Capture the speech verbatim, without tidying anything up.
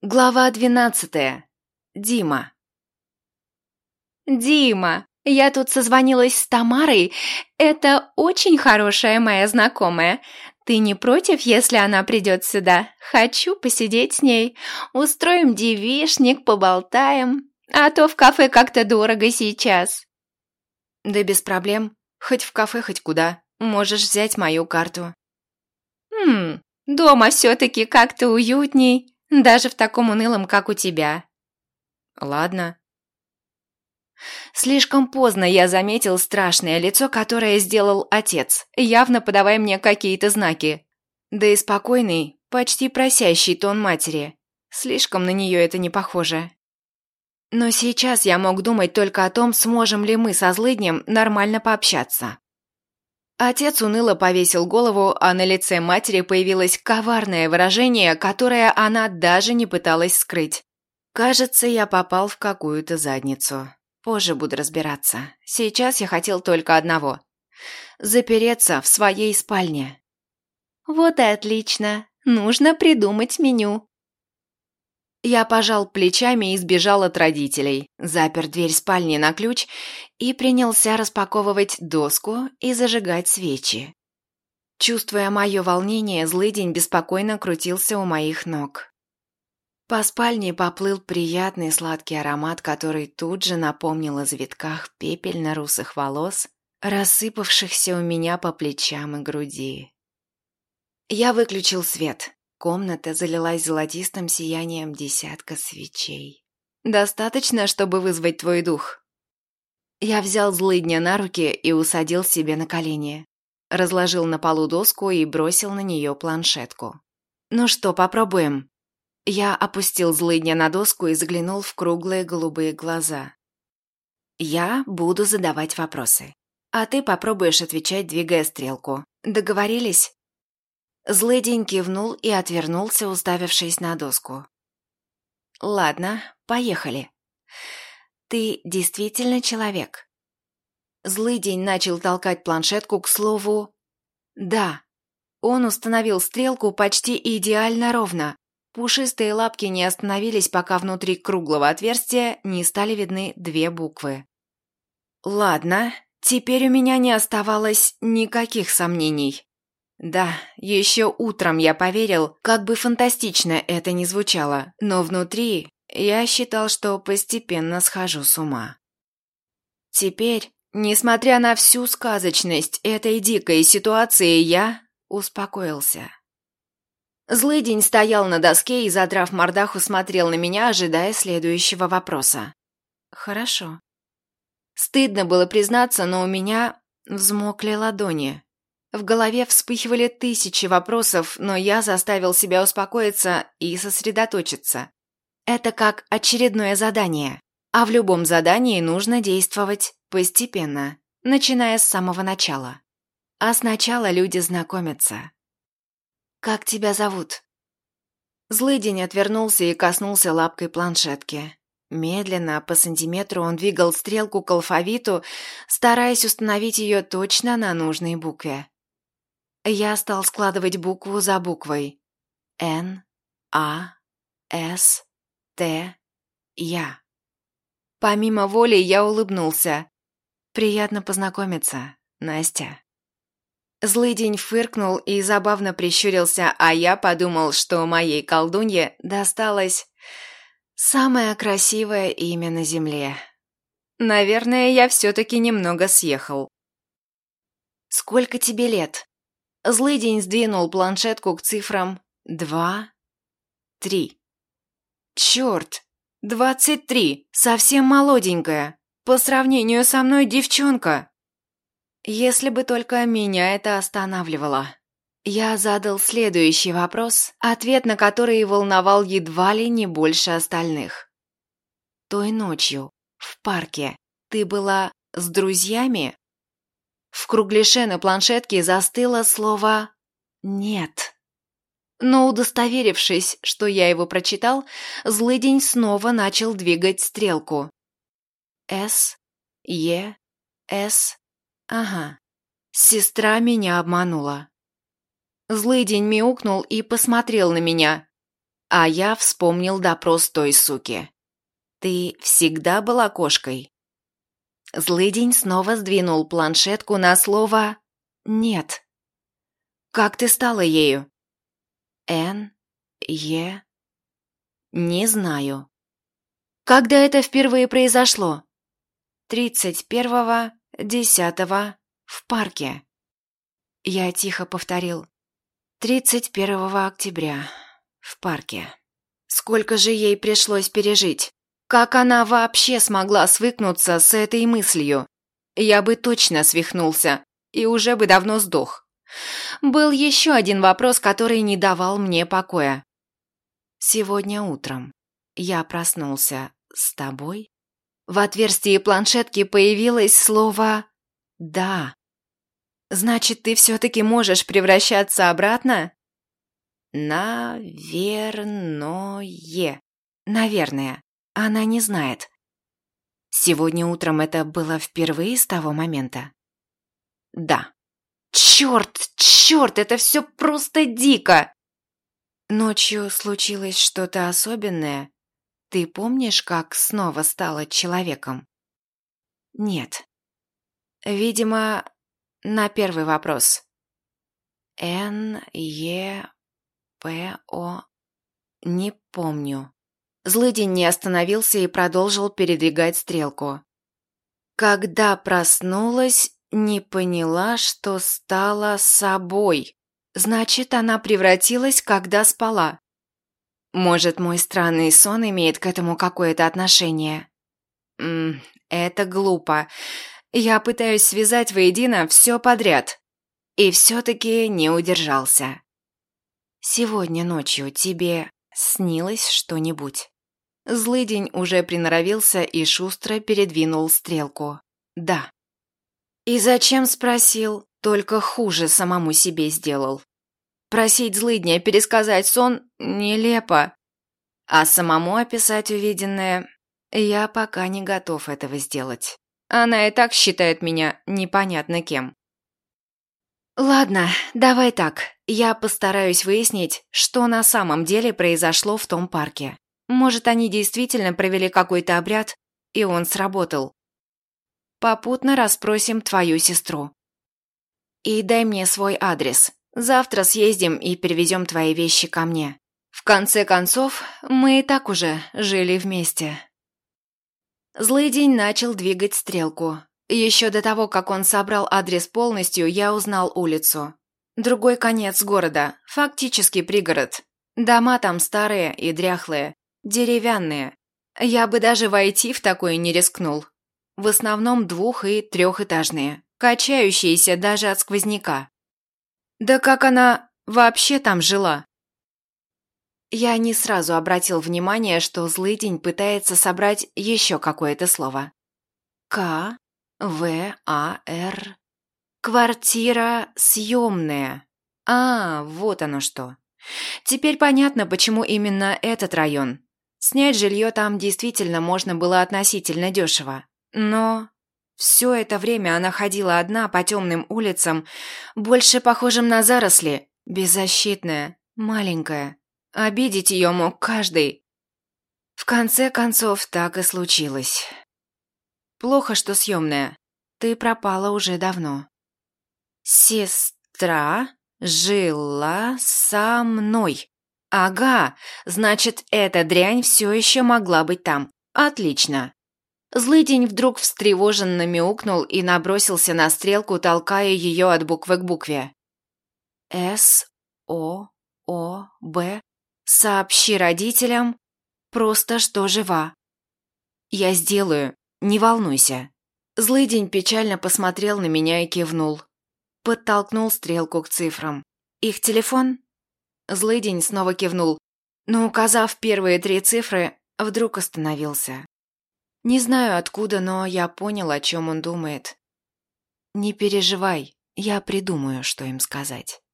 Глава двенадцатая. Дима. «Дима, я тут созвонилась с Тамарой. Это очень хорошая моя знакомая. Ты не против, если она придет сюда? Хочу посидеть с ней. Устроим девичник, поболтаем. А то в кафе как-то дорого сейчас». Да без проблем. Хоть в кафе, хоть куда. Можешь взять мою карту. «Хм, дома все-таки как-то уютней. Даже в таком унылом, как у тебя». Ладно. Слишком поздно я заметил страшное лицо, которое сделал отец, явно подавая мне какие-то знаки. Да и спокойный, почти просящий тон матери. Слишком на нее это не похоже. Но сейчас я мог думать только о том, сможем ли мы со злыднем нормально пообщаться. Отец уныло повесил голову, а на лице матери появилось коварное выражение, которое она даже не пыталась скрыть. Кажется, я попал в какую-то задницу. Позже буду разбираться. Сейчас я хотел только одного – запереться в своей спальне. «Вот и отлично. Нужно придумать меню». Я пожал плечами и сбежал от родителей, запер дверь спальни на ключ и принялся распаковывать доску и зажигать свечи. Чувствуя мое волнение, злыдень беспокойно крутился у моих ног. По спальне поплыл приятный сладкий аромат, который тут же напомнил о завитках пепельно-русых волос, рассыпавшихся у меня по плечам и груди. Я выключил свет. Комната залилась золотистым сиянием десятка свечей. Достаточно, чтобы вызвать твой дух. Я взял злыдня на руки и усадил себе на колени. Разложил на полу доску и бросил на нее планшетку. «Ну что, попробуем?» Я опустил злыдня на доску и заглянул в круглые голубые глаза. «Я буду задавать вопросы, а ты попробуешь отвечать, двигая стрелку. Договорились?» Злыдень кивнул и отвернулся, уставившись на доску. «Ладно, поехали. Ты действительно человек?» Злыдень начал толкать планшетку к слову «да». Он установил стрелку почти идеально ровно. Пушистые лапки не остановились, пока внутри круглого отверстия не стали видны две буквы. «Ладно, теперь у меня не оставалось никаких сомнений». Да, еще утром я поверил, как бы фантастично это ни звучало, но внутри я считал, что постепенно схожу с ума. Теперь, несмотря на всю сказочность этой дикой ситуации, я успокоился. Злыдень стоял на доске и, задрав мордаху, смотрел на меня, ожидая следующего вопроса. Хорошо. Стыдно было признаться, но у меня взмокли ладони. В голове вспыхивали тысячи вопросов, но я заставил себя успокоиться и сосредоточиться. Это как очередное задание, а в любом задании нужно действовать постепенно, начиная с самого начала. А сначала люди знакомятся. «Как тебя зовут?» Злыдень отвернулся и коснулся лапкой планшетки. Медленно, по сантиметру, он двигал стрелку к алфавиту, стараясь установить ее точно на нужной букве. Я стал складывать букву за буквой. Н, А, С, Т, Я. Помимо воли я улыбнулся. «Приятно познакомиться, Настя». Злыдень фыркнул и забавно прищурился, а я подумал, что моей колдунье досталось самое красивое имя на земле. Наверное, я все-таки немного съехал. «Сколько тебе лет?» Злыдень сдвинул планшетку к цифрам два, три. «Черт! Двадцать три! Совсем молоденькая! По сравнению со мной девчонка!» Если бы только меня это останавливало. Я задал следующий вопрос, ответ на который волновал едва ли не больше остальных. «Той ночью, в парке, ты была с друзьями?» В кругляше на планшетке застыло слово «нет». Но, удостоверившись, что я его прочитал, злыдень снова начал двигать стрелку. «С, Е, С, ага». Сестра меня обманула. Злыдень мяукнул и посмотрел на меня. А я вспомнил допрос той суки. «Ты всегда была кошкой?» Злыдень снова сдвинул планшетку на слово «нет». «Как ты стала ею?» «Н, Е...» «Не знаю». «Когда это впервые произошло?» «тридцать первого, десятого, в парке». Я тихо повторил. «тридцать первого октября, в парке». Сколько же ей пришлось пережить? Как она вообще смогла свыкнуться с этой мыслью? Я бы точно свихнулся и уже бы давно сдох. Был еще один вопрос, который не давал мне покоя. Сегодня утром я проснулся с тобой? В отверстии планшетки появилось слово «да». Значит, ты все-таки можешь превращаться обратно? Наверное. Наверное. Она не знает. Сегодня утром это было впервые с того момента? Да. Черт, черт, это все просто дико! Ночью случилось что-то особенное. Ты помнишь, как снова стала человеком? Нет. Видимо, на первый вопрос. Н, Е, П, О... Не помню. Злыдень не остановился и продолжил передвигать стрелку. Когда проснулась, не поняла, что стала собой. Значит, она превратилась, когда спала. Может, мой странный сон имеет к этому какое-то отношение? М, это глупо. Я пытаюсь связать воедино все подряд. И все-таки не удержался. Сегодня ночью тебе снилось что-нибудь? Злыдень уже приноровился и шустро передвинул стрелку. Да. И зачем спросил? Только хуже самому себе сделал. Просить злыдня пересказать сон нелепо. А самому описать увиденное я пока не готов этого сделать. Она и так считает меня непонятно кем. Ладно, давай так. Я постараюсь выяснить, что на самом деле произошло в том парке. Может, они действительно провели какой-то обряд, и он сработал. Попутно расспросим твою сестру. И дай мне свой адрес. Завтра съездим и перевезем твои вещи ко мне. В конце концов, мы и так уже жили вместе. Злыдень начал двигать стрелку. Еще до того, как он собрал адрес полностью, я узнал улицу. Другой конец города, фактически пригород. Дома там старые и дряхлые, деревянные. Я бы даже войти в такое не рискнул. В основном двух- и трехэтажные, качающиеся даже от сквозняка. Да как она вообще там жила? Я не сразу обратил внимание, что Злыдень пытается собрать еще какое-то слово. К, В, А, Р. Квартира съемная. А, вот оно что. Теперь понятно, почему именно этот район. Снять жилье там действительно можно было относительно дешево. Но все это время она ходила одна по темным улицам, больше похожим на заросли, беззащитная, маленькая. Обидеть ее мог каждый. В конце концов, так и случилось. Плохо, что съемная. Ты пропала уже давно. Сестра жила со мной. Ага, значит, эта дрянь все еще могла быть там. Отлично. Злыдень вдруг встревоженно мяукнул и набросился на стрелку, толкая ее от буквы к букве. С, О, О, Б. Сообщи родителям, просто что жива. Я сделаю, не волнуйся. Злыдень печально посмотрел на меня и кивнул. Подтолкнул стрелку к цифрам. Их телефон? Злыдень снова кивнул, но, указав первые три цифры, вдруг остановился. Не знаю откуда, но я понял, о чем он думает. Не переживай, я придумаю, что им сказать.